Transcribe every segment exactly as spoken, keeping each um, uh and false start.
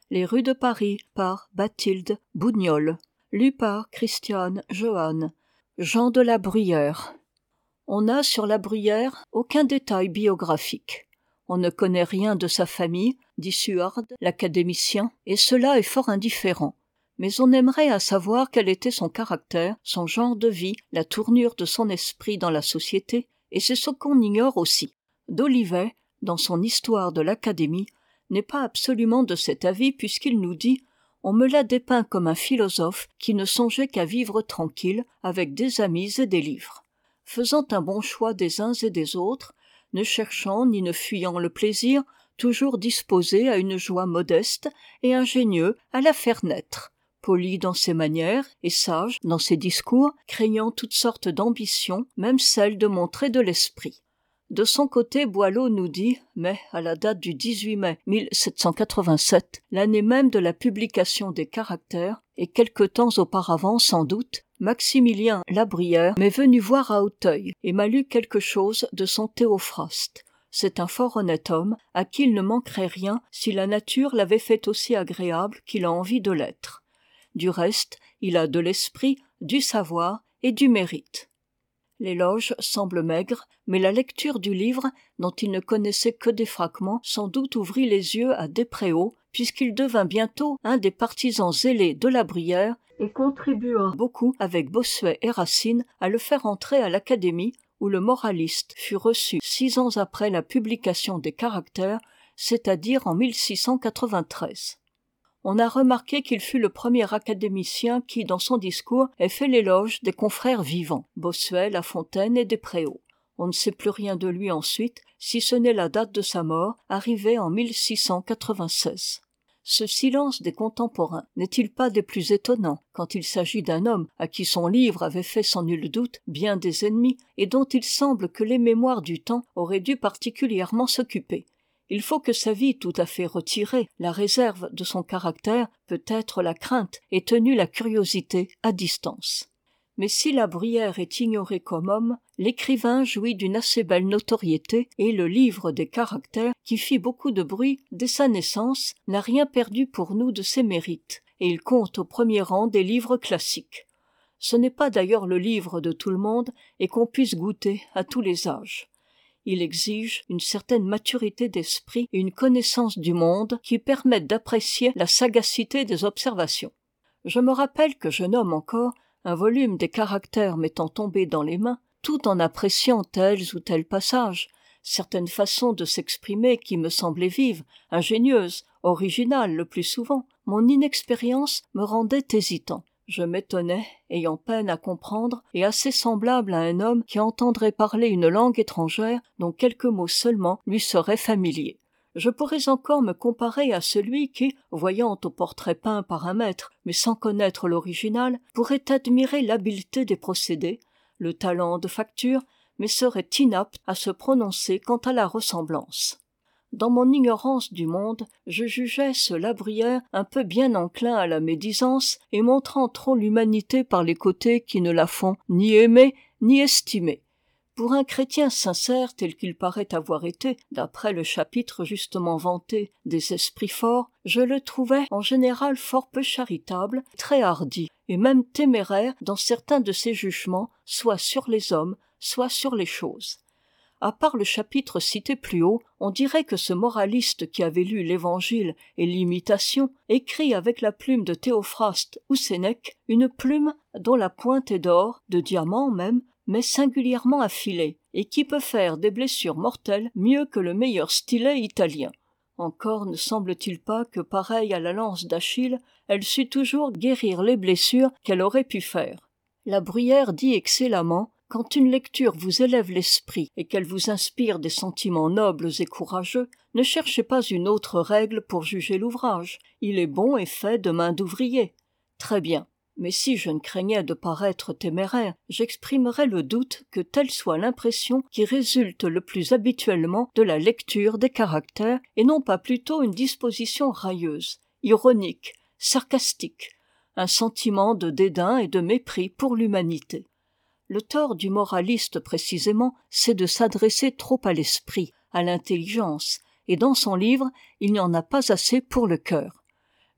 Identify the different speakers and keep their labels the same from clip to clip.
Speaker 1: Les rues de Paris par Bathilde Bougnol. Lu par Christiane Johan. Jean de la Bruyère. On n'a sur la Bruyère aucun détail biographique. On ne connaît rien de sa famille, dit Suard, l'académicien, et cela est fort indifférent. Mais on aimerait à savoir quel était son caractère, son genre de vie, la tournure de son esprit dans la société, et c'est ce qu'on ignore aussi. D'Olivet, dans son Histoire de l'Académie, n'est pas absolument de cet avis puisqu'il nous dit « On me l'a dépeint comme un philosophe qui ne songeait qu'à vivre tranquille avec des amis et des livres, faisant un bon choix des uns et des autres, ne cherchant ni ne fuyant le plaisir, toujours disposé à une joie modeste et ingénieux à la faire naître, poli dans ses manières et sage dans ses discours, craignant toutes sortes d'ambitions, même celle de montrer de l'esprit. » De son côté, Boileau nous dit, mais à la date du dix-huit mai mille sept cent quatre-vingt-sept, l'année même de la publication des Caractères, et quelque temps auparavant sans doute, Maximilien La Bruyère m'est venu voir à Auteuil et m'a lu quelque chose de son Théophraste. C'est un fort honnête homme, à qui il ne manquerait rien si la nature l'avait fait aussi agréable qu'il a envie de l'être. Du reste, il a de l'esprit, du savoir et du mérite. L'éloge semble maigre, mais la lecture du livre, dont il ne connaissait que des fragments, sans doute ouvrit les yeux à Despréaux, puisqu'il devint bientôt un des partisans zélés de La Bruyère et contribua beaucoup avec Bossuet et Racine à le faire entrer à l'Académie, où le moraliste fut reçu six ans après la publication des Caractères, c'est-à-dire en mille six cent quatre-vingt-treize. On a remarqué qu'il fut le premier académicien qui, dans son discours, ait fait l'éloge des confrères vivants, Bossuet, La Fontaine et Despréaux. On ne sait plus rien de lui ensuite, si ce n'est la date de sa mort, arrivée en mille six cent quatre-vingt-seize. Ce silence des contemporains n'est-il pas des plus étonnants quand il s'agit d'un homme à qui son livre avait fait sans nul doute bien des ennemis et dont il semble que les mémoires du temps auraient dû particulièrement s'occuper? Il faut que sa vie tout à fait retirée, la réserve de son caractère, peut-être la crainte, ait tenu la curiosité à distance. Mais si La Bruyère est ignoré comme homme, l'écrivain jouit d'une assez belle notoriété et le livre des Caractères, qui fit beaucoup de bruit dès sa naissance, n'a rien perdu pour nous de ses mérites, et il compte au premier rang des livres classiques. Ce n'est pas d'ailleurs le livre de tout le monde et qu'on puisse goûter à tous les âges. Il exige une certaine maturité d'esprit et une connaissance du monde qui permettent d'apprécier la sagacité des observations. Je me rappelle que jeune homme encore, un volume des Caractères m'étant tombé dans les mains, tout en appréciant tels ou tels passages, certaines façons de s'exprimer qui me semblaient vives, ingénieuses, originales le plus souvent, mon inexpérience me rendait hésitant. Je m'étonnais, ayant peine à comprendre, et assez semblable à un homme qui entendrait parler une langue étrangère dont quelques mots seulement lui seraient familiers. Je pourrais encore me comparer à celui qui, voyant au portrait peint par un maître, mais sans connaître l'original, pourrait admirer l'habileté des procédés, le talent de facture, mais serait inapte à se prononcer quant à la ressemblance. Dans mon ignorance du monde, je jugeais ce La Bruyère un peu bien enclin à la médisance et montrant trop l'humanité par les côtés qui ne la font ni aimer ni estimer. Pour un chrétien sincère tel qu'il paraît avoir été, d'après le chapitre justement vanté des esprits forts, je le trouvais en général fort peu charitable, très hardi et même téméraire dans certains de ses jugements, soit sur les hommes, soit sur les choses. À part le chapitre cité plus haut, on dirait que ce moraliste qui avait lu l'Évangile et l'Imitation écrit avec la plume de Théophraste ou Sénèque, une plume dont la pointe est d'or, de diamant même, mais singulièrement affilée, et qui peut faire des blessures mortelles mieux que le meilleur stylet italien. Encore ne semble-t-il pas que, pareille à la lance d'Achille, elle sut toujours guérir les blessures qu'elle aurait pu faire. La Bruyère dit excellemment: quand une lecture vous élève l'esprit et qu'elle vous inspire des sentiments nobles et courageux, ne cherchez pas une autre règle pour juger l'ouvrage. Il est bon et fait de main d'ouvrier. Très bien. Mais si je ne craignais de paraître téméraire, j'exprimerais le doute que telle soit l'impression qui résulte le plus habituellement de la lecture des Caractères, et non pas plutôt une disposition railleuse, ironique, sarcastique, un sentiment de dédain et de mépris pour l'humanité. Le tort du moraliste, précisément, c'est de s'adresser trop à l'esprit, à l'intelligence, et dans son livre, il n'y en a pas assez pour le cœur.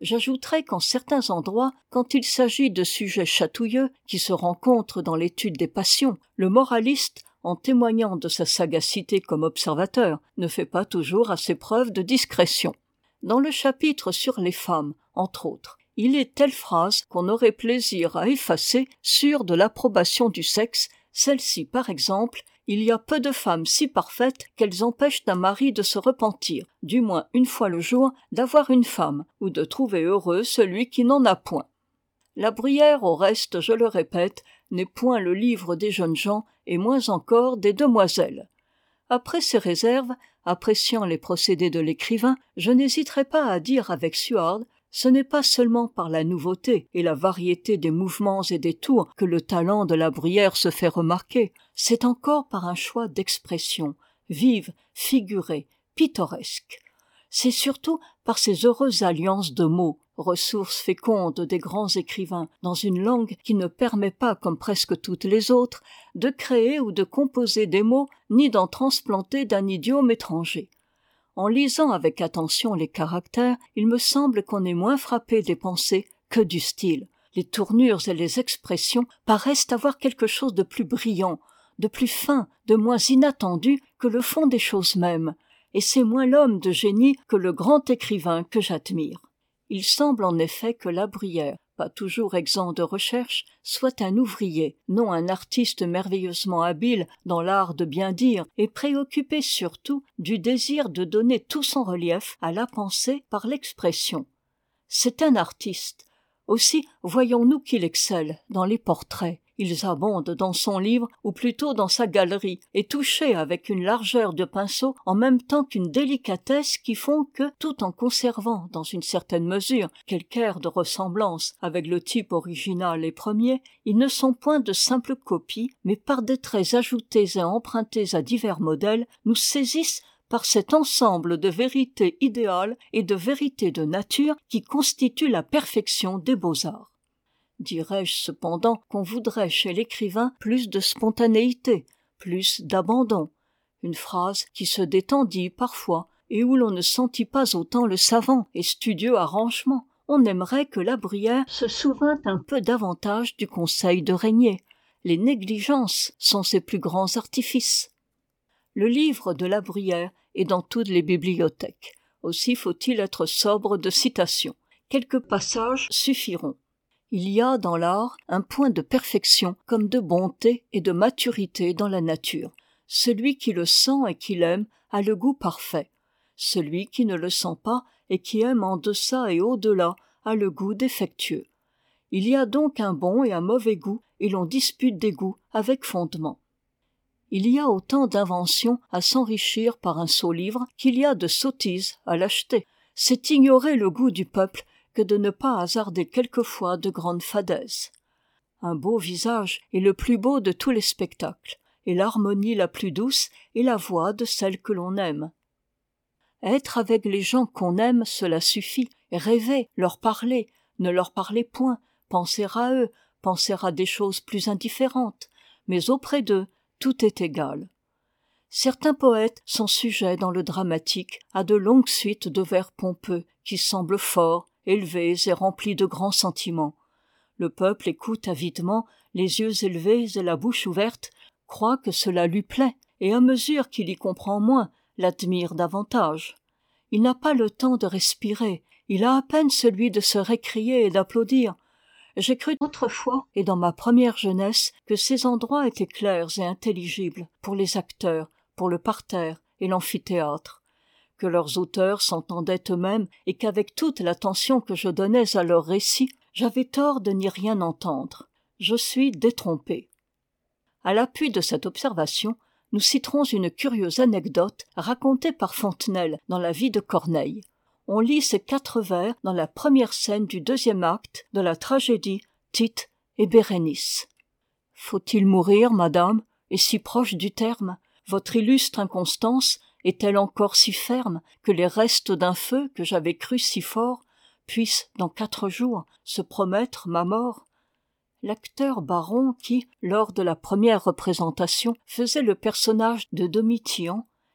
Speaker 1: J'ajouterai qu'en certains endroits, quand il s'agit de sujets chatouilleux qui se rencontrent dans l'étude des passions, le moraliste, en témoignant de sa sagacité comme observateur, ne fait pas toujours assez preuve de discrétion. Dans le chapitre sur les femmes, entre autres, il est telle phrase qu'on aurait plaisir à effacer, sûre de l'approbation du sexe, celle-ci par exemple: il y a peu de femmes si parfaites qu'elles empêchent un mari de se repentir, du moins une fois le jour, d'avoir une femme, ou de trouver heureux celui qui n'en a point. La Bruyère, au reste, je le répète, n'est point le livre des jeunes gens, et moins encore des demoiselles. Après ces réserves, appréciant les procédés de l'écrivain, je n'hésiterai pas à dire avec Suard: ce n'est pas seulement par la nouveauté et la variété des mouvements et des tours que le talent de la Bruyère se fait remarquer, c'est encore par un choix d'expressions, vives, figurées, pittoresques. C'est surtout par ces heureuses alliances de mots, ressources fécondes des grands écrivains, dans une langue qui ne permet pas, comme presque toutes les autres, de créer ou de composer des mots, ni d'en transplanter d'un idiome étranger. En lisant avec attention les caractères, il me semble qu'on est moins frappé des pensées que du style. Les tournures et les expressions paraissent avoir quelque chose de plus brillant, de plus fin, de moins inattendu que le fond des choses mêmes, et c'est moins l'homme de génie que le grand écrivain que j'admire. Il semble en effet que La Bruyère, pas toujours exempt de recherche, soit un ouvrier, non un artiste merveilleusement habile dans l'art de bien dire, et préoccupé surtout du désir de donner tout son relief à la pensée par l'expression. C'est un artiste. Aussi voyons-nous qu'il excelle dans les portraits. Ils abondent dans son livre, ou plutôt dans sa galerie, et touchés avec une largeur de pinceau en même temps qu'une délicatesse qui font que, tout en conservant dans une certaine mesure quelque air de ressemblance avec le type original et premier, ils ne sont point de simples copies, mais par des traits ajoutés et empruntés à divers modèles, nous saisissent par cet ensemble de vérités idéales et de vérités de nature qui constitue la perfection des beaux-arts. Dirais-je cependant qu'on voudrait chez l'écrivain plus de spontanéité, plus d'abandon, une phrase qui se détendit parfois et où l'on ne sentit pas autant le savant et studieux arrangement. On aimerait que La Bruyère se souvînt un peu davantage du conseil de Régnier. Les négligences sont ses plus grands artifices. Le livre de La Bruyère est dans toutes les bibliothèques. Aussi faut-il être sobre de citations. Quelques passages suffiront. Il y a dans l'art un point de perfection comme de bonté et de maturité dans la nature. Celui qui le sent et qui l'aime a le goût parfait. Celui qui ne le sent pas et qui aime en deçà et au-delà a le goût défectueux. Il y a donc un bon et un mauvais goût, et l'on dispute des goûts avec fondement. Il y a autant d'inventions à s'enrichir par un sot livre qu'il y a de sottises à l'acheter. C'est ignorer le goût du peuple que de ne pas hasarder quelquefois de grandes fadaises. Un beau visage est le plus beau de tous les spectacles, et l'harmonie la plus douce est la voix de celle que l'on aime. Être avec les gens qu'on aime, cela suffit. Rêver, leur parler, ne leur parler point, penser à eux, penser à des choses plus indifférentes, mais auprès d'eux, tout est égal. Certains poètes sont sujets dans le dramatique à de longues suites de vers pompeux qui semblent forts, élevés et remplis de grands sentiments. Le peuple écoute avidement, les yeux élevés et la bouche ouverte, croit que cela lui plaît, et à mesure qu'il y comprend moins, l'admire davantage. Il n'a pas le temps de respirer, il a à peine celui de se récrier et d'applaudir. J'ai cru autrefois, et dans ma première jeunesse, que ces endroits étaient clairs et intelligibles pour les acteurs, pour le parterre et l'amphithéâtre, que leurs auteurs s'entendaient eux-mêmes et qu'avec toute l'attention que je donnais à leurs récits, j'avais tort de n'y rien entendre. Je suis détrompé. À l'appui de cette observation, nous citerons une curieuse anecdote racontée par Fontenelle dans la vie de Corneille. On lit ces quatre vers dans la première scène du deuxième acte de la tragédie Tite et Bérénice. « Faut-il mourir, madame, et si proche du terme? Votre illustre inconstance est-elle encore si ferme que les restes d'un feu que j'avais cru si fort puissent, dans quatre jours, se promettre ma mort ?» L'acteur Baron qui, lors de la première représentation, faisait le personnage de Domitian,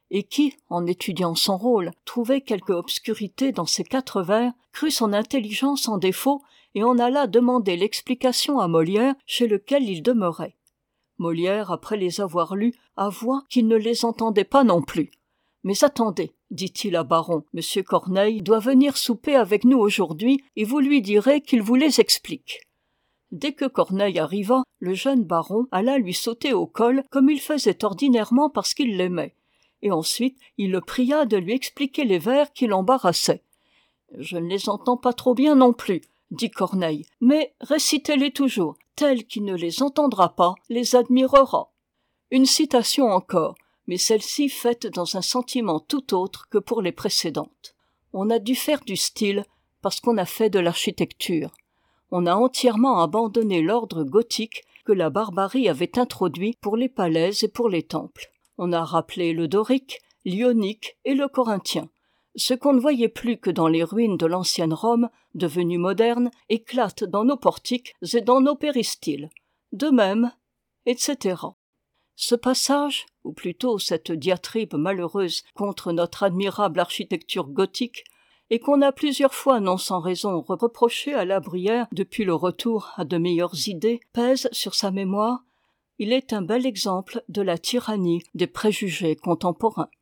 Speaker 1: et qui, en étudiant son rôle, trouvait quelque obscurité dans ces quatre vers, crut son intelligence en défaut et en alla demander l'explication à Molière, chez lequel il demeurait. Molière, après les avoir lus, avoua qu'il ne les entendait pas non plus. « Mais attendez, dit-il à Baron, Monsieur Corneille doit venir souper avec nous aujourd'hui et vous lui direz qu'il vous les explique. » Dès que Corneille arriva, le jeune baron alla lui sauter au col comme il faisait ordinairement parce qu'il l'aimait. Et ensuite, il le pria de lui expliquer les vers qui l'embarrassaient. « Je ne les entends pas trop bien non plus, » dit Corneille, « mais récitez-les toujours, tel qui ne les entendra pas les admirera. » Une citation encore, mais celle-ci faite dans un sentiment tout autre que pour les précédentes. On a dû faire du style parce qu'on a fait de l'architecture. On a entièrement abandonné l'ordre gothique que la barbarie avait introduit pour les palais et pour les temples. On a rappelé le dorique, l'ionique et le corinthien. Ce qu'on ne voyait plus que dans les ruines de l'ancienne Rome, devenue moderne, éclate dans nos portiques et dans nos péristyles. De même, et cetera. Ce passage, ou plutôt cette diatribe malheureuse contre notre admirable architecture gothique, et qu'on a plusieurs fois, non sans raison, reproché à La Bruyère depuis le retour à de meilleures idées, pèse sur sa mémoire. Il est un bel exemple de la tyrannie des préjugés contemporains.